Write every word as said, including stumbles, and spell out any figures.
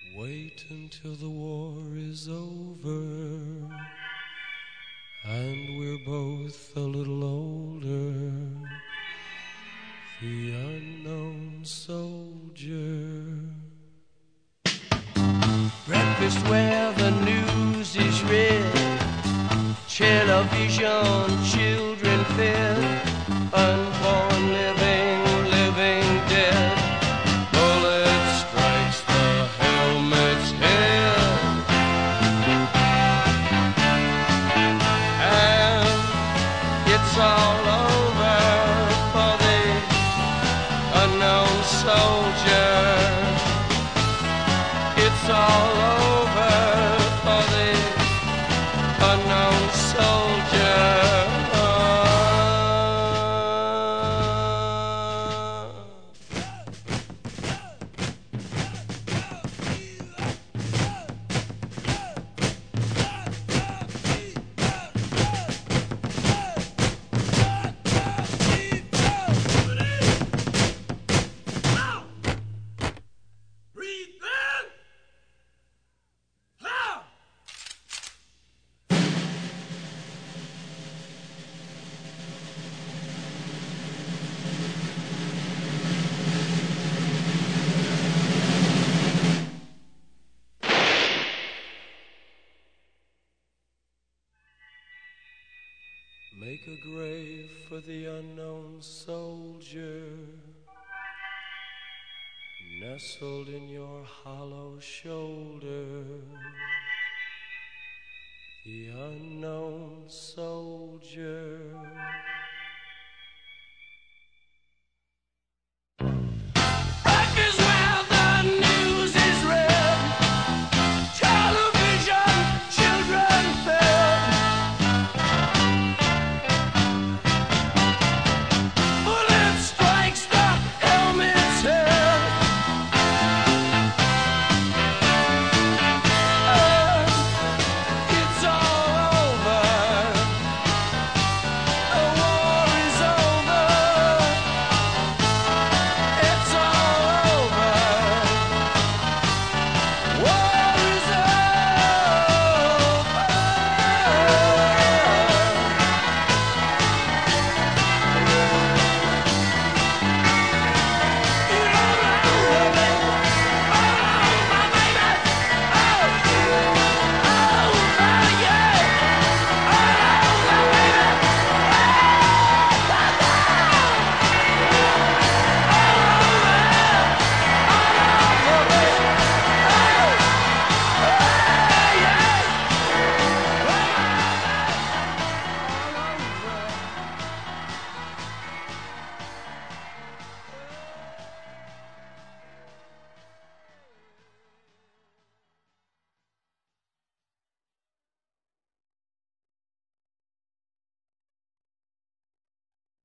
Wait until the war is over and we're both a little older. The unknown soldier. Breakfast where the news is read, television, children fed, unborn living, living dead. Bullet strikes the helmet's head, and it's all over for the unknown soldier. It's all over for the unknown soldier. Make a grave for the unknown soldier, nestled in your hollow shoulder. The unknown soldier.